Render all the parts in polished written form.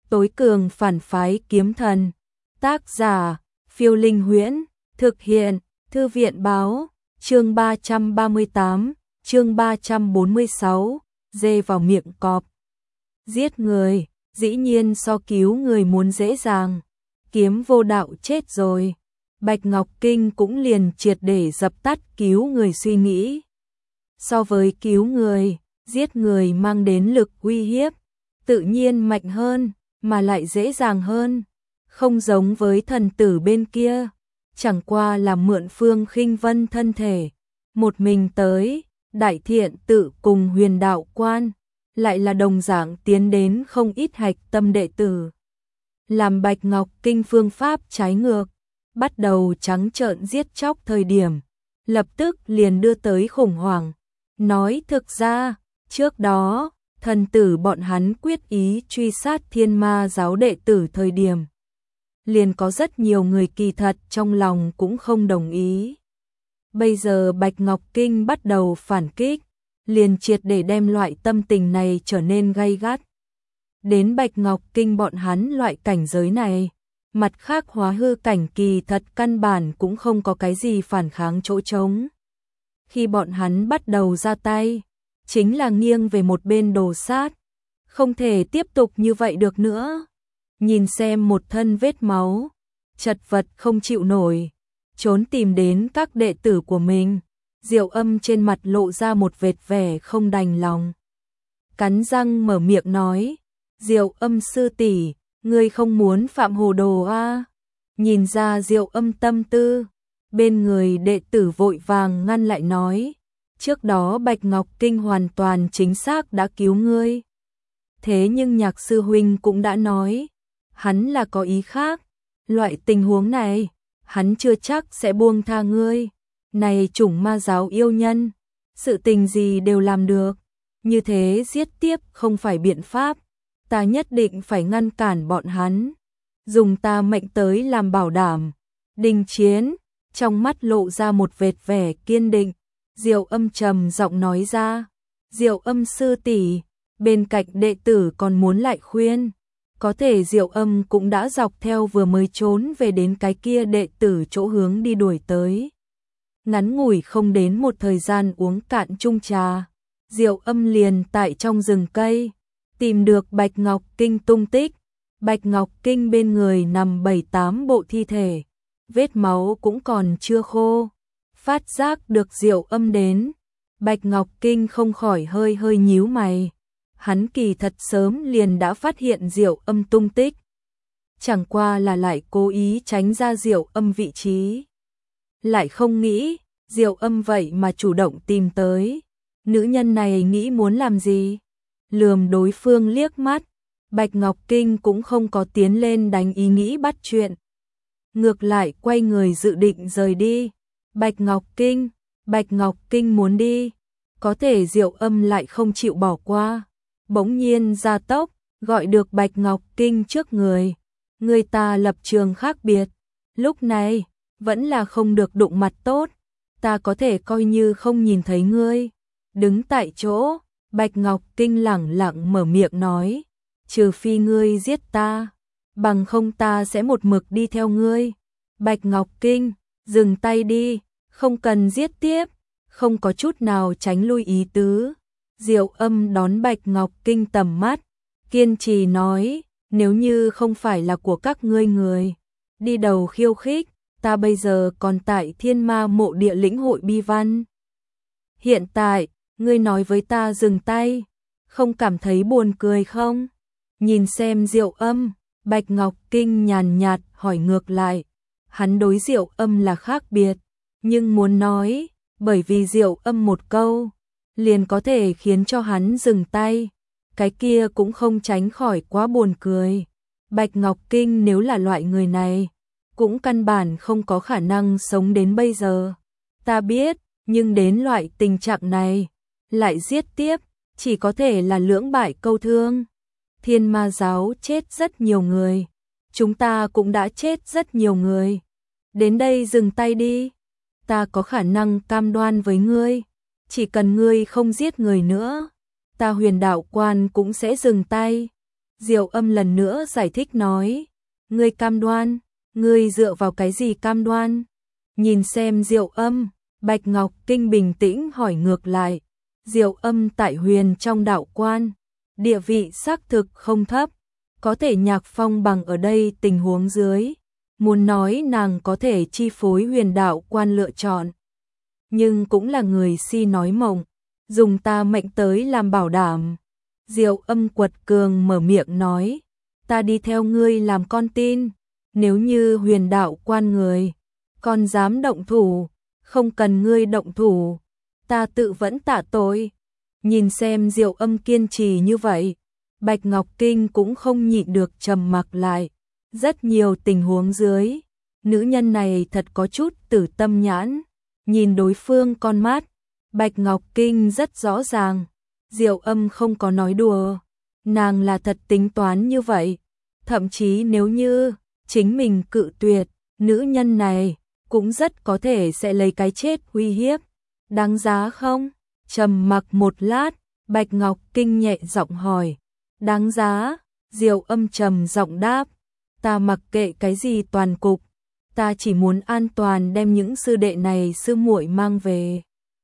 tối cường phản phái kiếm thần. Tác giả, Phiêu Linh Huyễn, thực hiện, Thư viện báo, chương 338, chương 346, dê vào miệng cọp. Giết người, dĩ nhiên so cứu người muốn dễ dàng. Kiếm vô đạo chết rồi. Bạch Ngọc Kinh cũng liền triệt để dập tắt cứu người suy nghĩ. So với cứu người, giết người mang đến lực uy hiếp, tự nhiên mạnh hơn, mà lại dễ dàng hơn. Không giống với thần tử bên kia, chẳng qua là mượn Phương Khinh Vân thân thể, một mình tới, Đại Thiện Tự cùng Huyền Đạo Quan, lại là đồng dạng tiến đến không ít hạch tâm đệ tử. Làm Bạch Ngọc Kinh phương pháp trái ngược, bắt đầu trắng trợn giết chóc thời điểm, lập tức liền đưa tới khủng hoảng. Nói thực ra, trước đó, thần tử bọn hắn quyết ý truy sát Thiên Ma giáo đệ tử thời điểm, liền có rất nhiều người kỳ thật trong lòng cũng không đồng ý. Bây giờ Bạch Ngọc Kinh bắt đầu phản kích, liền triệt để đem loại tâm tình này trở nên gay gắt. Đến Bạch Ngọc Kinh bọn hắn loại cảnh giới này, mặt khác hóa hư cảnh kỳ thật căn bản cũng không có cái gì phản kháng chỗ trống. Khi bọn hắn bắt đầu ra tay, chính là nghiêng về một bên đồ sát, không thể tiếp tục như vậy được nữa. Nhìn xem một thân vết máu, chật vật không chịu nổi, trốn tìm đến các đệ tử của mình, Diệu Âm trên mặt lộ ra một vệt vẻ không đành lòng. Cắn răng mở miệng nói, Diệu Âm sư tỷ, ngươi không muốn phạm hồ đồ a? Nhìn ra Diệu Âm tâm tư, bên người đệ tử vội vàng ngăn lại nói, trước đó Bạch Ngọc Kinh hoàn toàn chính xác đã cứu ngươi. Thế nhưng Nhạc sư huynh cũng đã nói, hắn là có ý khác, loại tình huống này, hắn chưa chắc sẽ buông tha ngươi. Này chủng ma giáo yêu nhân, sự tình gì đều làm được, như thế giết tiếp không phải biện pháp, ta nhất định phải ngăn cản bọn hắn, dùng ta mệnh tới làm bảo đảm. Đình Chiến, trong mắt lộ ra một vệt vẻ kiên định, Diệu Âm trầm giọng nói ra, Diệu Âm sư tỷ, bên cạnh đệ tử còn muốn lại khuyên, có thể Diệu Âm cũng đã dọc theo vừa mới trốn về đến cái kia đệ tử chỗ hướng đi đuổi tới. Ngắn ngủi không đến một thời gian uống cạn chung trà, Diệu Âm liền tại trong rừng cây, tìm được Bạch Ngọc Kinh tung tích. Bạch Ngọc Kinh bên người nằm 7-8 bộ thi thể, vết máu cũng còn chưa khô. Phát giác được Diệu Âm đến, Bạch Ngọc Kinh không khỏi hơi hơi nhíu mày. Hắn kỳ thật sớm liền đã phát hiện Diệu Âm tung tích, chẳng qua là lại cố ý tránh ra Diệu Âm vị trí. Lại không nghĩ, Diệu Âm vậy mà chủ động tìm tới. Nữ nhân này nghĩ muốn làm gì? Lườm đối phương liếc mắt, Bạch Ngọc Kinh cũng không có tiến lên đánh ý nghĩ bắt chuyện. Ngược lại quay người dự định rời đi. Bạch Ngọc Kinh muốn đi, có thể Diệu Âm lại không chịu bỏ qua. Bỗng nhiên ra tốc, gọi được Bạch Ngọc Kinh trước người. Người ta lập trường khác biệt, lúc này vẫn là không được đụng mặt tốt, ta có thể coi như không nhìn thấy ngươi. Đứng tại chỗ, Bạch Ngọc Kinh lẳng lặng mở miệng nói, trừ phi ngươi giết ta, bằng không ta sẽ một mực đi theo ngươi. Bạch Ngọc Kinh, dừng tay đi, không cần giết tiếp, không có chút nào tránh lui ý tứ. Diệu Âm đón Bạch Ngọc Kinh tầm mắt, kiên trì nói, nếu như không phải là của các ngươi người đi đầu khiêu khích, ta bây giờ còn tại Thiên Ma mộ địa lĩnh hội bi văn. Hiện tại, ngươi nói với ta dừng tay, không cảm thấy buồn cười không? Nhìn xem Diệu Âm, Bạch Ngọc Kinh nhàn nhạt hỏi ngược lại. Hắn đối Diệu Âm là khác biệt, nhưng muốn nói, bởi vì Diệu Âm một câu, liền có thể khiến cho hắn dừng tay, cái kia cũng không tránh khỏi quá buồn cười. Bạch Ngọc Kinh nếu là loại người này, cũng căn bản không có khả năng sống đến bây giờ. Ta biết, nhưng đến loại tình trạng này, lại giết tiếp, chỉ có thể là lưỡng bại câu thương. Thiên Ma giáo chết rất nhiều người, chúng ta cũng đã chết rất nhiều người. Đến đây dừng tay đi, ta có khả năng cam đoan với ngươi, chỉ cần ngươi không giết người nữa, ta Huyền Đạo Quan cũng sẽ dừng tay. Diệu Âm lần nữa giải thích nói, ngươi cam đoan, ngươi dựa vào cái gì cam đoan? Nhìn xem Diệu Âm, Bạch Ngọc Kinh bình tĩnh hỏi ngược lại. Diệu Âm tại Huyền trong đạo quan, địa vị xác thực không thấp, có thể Nhạc Phong bằng ở đây tình huống dưới, muốn nói nàng có thể chi phối Huyền đạo quan lựa chọn, nhưng cũng là người si nói mộng, dùng ta mệnh tới làm bảo đảm. Diệu Âm quật cường mở miệng nói, ta đi theo ngươi làm con tin, nếu như Huyền đạo quan người, con dám động thủ, không cần ngươi động thủ, ta tự vẫn tạ tội. Nhìn xem Diệu Âm kiên trì như vậy, Bạch Ngọc Kinh cũng không nhịn được trầm mặc lại. Rất nhiều tình huống dưới, nữ nhân này thật có chút tử tâm nhãn, nhìn đối phương con mắt, Bạch Ngọc Kinh rất rõ ràng, Diệu Âm không có nói đùa, nàng là thật tính toán như vậy, thậm chí nếu như chính mình cự tuyệt, nữ nhân này cũng rất có thể sẽ lấy cái chết uy hiếp, đáng giá không? Trầm mặc một lát, Bạch Ngọc Kinh nhẹ giọng hỏi, đáng giá? Diệu Âm trầm giọng đáp, ta mặc kệ cái gì toàn cục, ta chỉ muốn an toàn đem những sư đệ này sư muội mang về.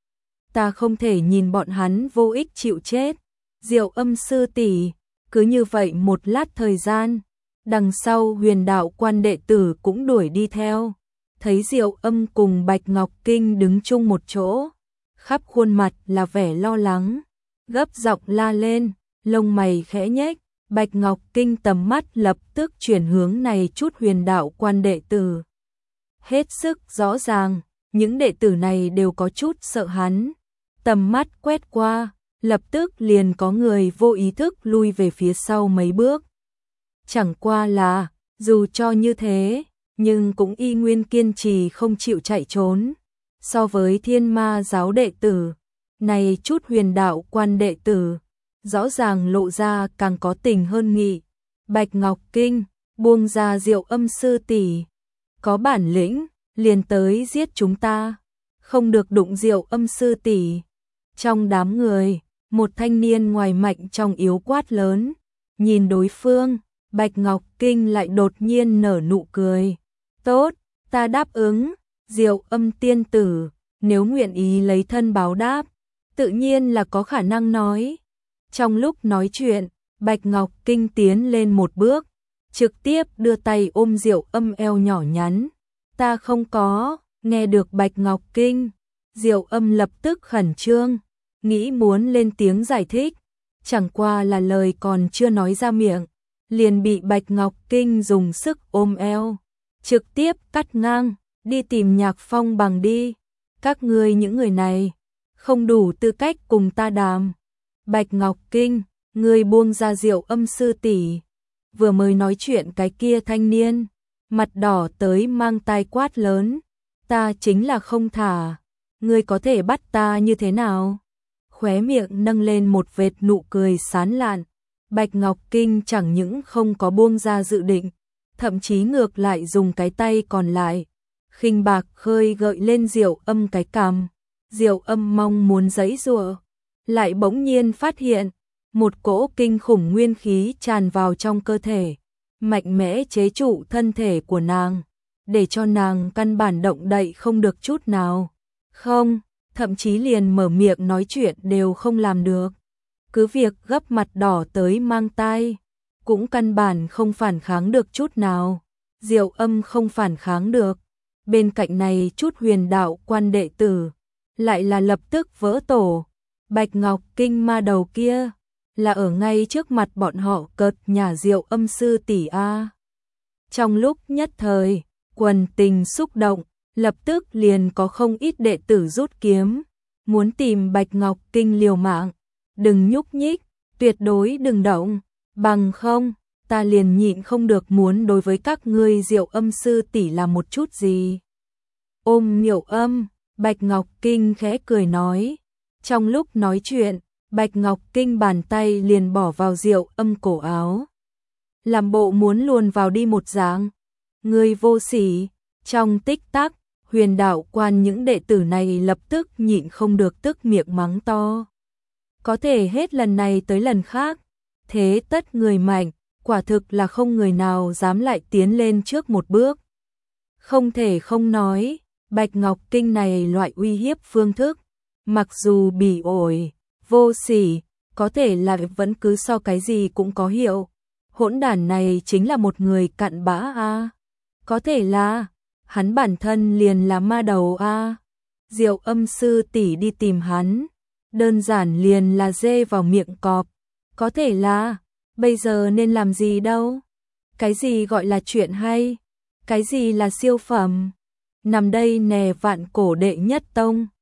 Ta không thể nhìn bọn hắn vô ích chịu chết. Diệu Âm sư tỷ, cứ như vậy một lát thời gian, đằng sau Huyền đạo quan đệ tử cũng đuổi đi theo. Thấy Diệu Âm cùng Bạch Ngọc Kinh đứng chung một chỗ, khắp khuôn mặt là vẻ lo lắng, gấp giọng la lên, lông mày khẽ nhếch, Bạch Ngọc Kinh tầm mắt lập tức chuyển hướng này chút Huyền đạo quan đệ tử. Hết sức rõ ràng, những đệ tử này đều có chút sợ hắn, tầm mắt quét qua, lập tức liền có người vô ý thức lui về phía sau mấy bước. Chẳng qua là, dù cho như thế, nhưng cũng y nguyên kiên trì không chịu chạy trốn. So với Thiên Ma giáo đệ tử, này chút Huyền đạo quan đệ tử, rõ ràng lộ ra càng có tình hơn nghị. Bạch Ngọc Kinh, buông ra Diệu Âm sư tỷ, có bản lĩnh, liền tới giết chúng ta, không được đụng Diệu Âm sư tỷ. Trong đám người, một thanh niên ngoài mạnh trong yếu quát lớn, nhìn đối phương, Bạch Ngọc Kinh lại đột nhiên nở nụ cười. Tốt, ta đáp ứng, Diệu Âm tiên tử, nếu nguyện ý lấy thân báo đáp, tự nhiên là có khả năng nói. Trong lúc nói chuyện, Bạch Ngọc Kinh tiến lên một bước, trực tiếp đưa tay ôm Diệu Âm eo nhỏ nhắn. Ta không có, nghe được Bạch Ngọc Kinh, Diệu Âm lập tức khẩn trương, nghĩ muốn lên tiếng giải thích, chẳng qua là lời còn chưa nói ra miệng, liền bị Bạch Ngọc Kinh dùng sức ôm eo, trực tiếp cắt ngang, đi tìm Nhạc Phong bằng đi, các ngươi những người này, không đủ tư cách cùng ta đàm. Bạch Ngọc Kinh, ngươi buông ra Diệu Âm sư tỷ. Vừa mới nói chuyện cái kia thanh niên, mặt đỏ tới mang tai quát lớn, ta chính là không thả, ngươi có thể bắt ta như thế nào? Khóe miệng nâng lên một vệt nụ cười sán lạn, Bạch Ngọc Kinh chẳng những không có buông ra dự định, thậm chí ngược lại dùng cái tay còn lại, khinh bạc khơi gợi lên Diệu Âm cái cằm. Diệu Âm mong muốn giãy giụa, lại bỗng nhiên phát hiện một cỗ kinh khủng nguyên khí tràn vào trong cơ thể, mạnh mẽ chế trụ thân thể của nàng, để cho nàng căn bản động đậy không được chút nào. Không, thậm chí liền mở miệng nói chuyện đều không làm được. Cứ việc gấp mặt đỏ tới mang tai, cũng căn bản không phản kháng được chút nào. Diệu Âm không phản kháng được. Bên cạnh này chút Huyền đạo quan đệ tử, lại là lập tức vỡ tổ. Bạch Ngọc Kinh ma đầu kia, là ở ngay trước mặt bọn họ cợt nhả Diệu Âm sư tỷ a. Trong lúc nhất thời, quần tình xúc động, lập tức liền có không ít đệ tử rút kiếm, muốn tìm Bạch Ngọc Kinh liều mạng. Đừng nhúc nhích, tuyệt đối đừng động, bằng không, ta liền nhịn không được muốn đối với các ngươi Diệu Âm sư tỷ làm một chút gì. Ôm Diệu Âm, Bạch Ngọc Kinh khẽ cười nói. Trong lúc nói chuyện, Bạch Ngọc Kinh bàn tay liền bỏ vào Diệu Âm cổ áo, làm bộ muốn luồn vào đi một dạng. Ngươi vô sỉ. Trong tích tắc, Huyền đạo quan những đệ tử này lập tức nhịn không được tức miệng mắng to. Có thể hết lần này tới lần khác, thế tất người mạnh, quả thực là không người nào dám lại tiến lên trước một bước. Không thể không nói, Bạch Ngọc Kinh này loại uy hiếp phương thức, mặc dù bỉ ổi, vô sỉ, có thể là vẫn cứ so cái gì cũng có hiệu. Hỗn đản này chính là một người cặn bã a. Có thể là hắn bản thân liền là ma đầu a. Diệu Âm sư tỷ đi tìm hắn, đơn giản liền là dê vào miệng cọp. Có thể là bây giờ nên làm gì đâu? Cái gì gọi là chuyện hay? Cái gì là siêu phẩm? Nằm đây nè Vạn Cổ đệ nhất tông,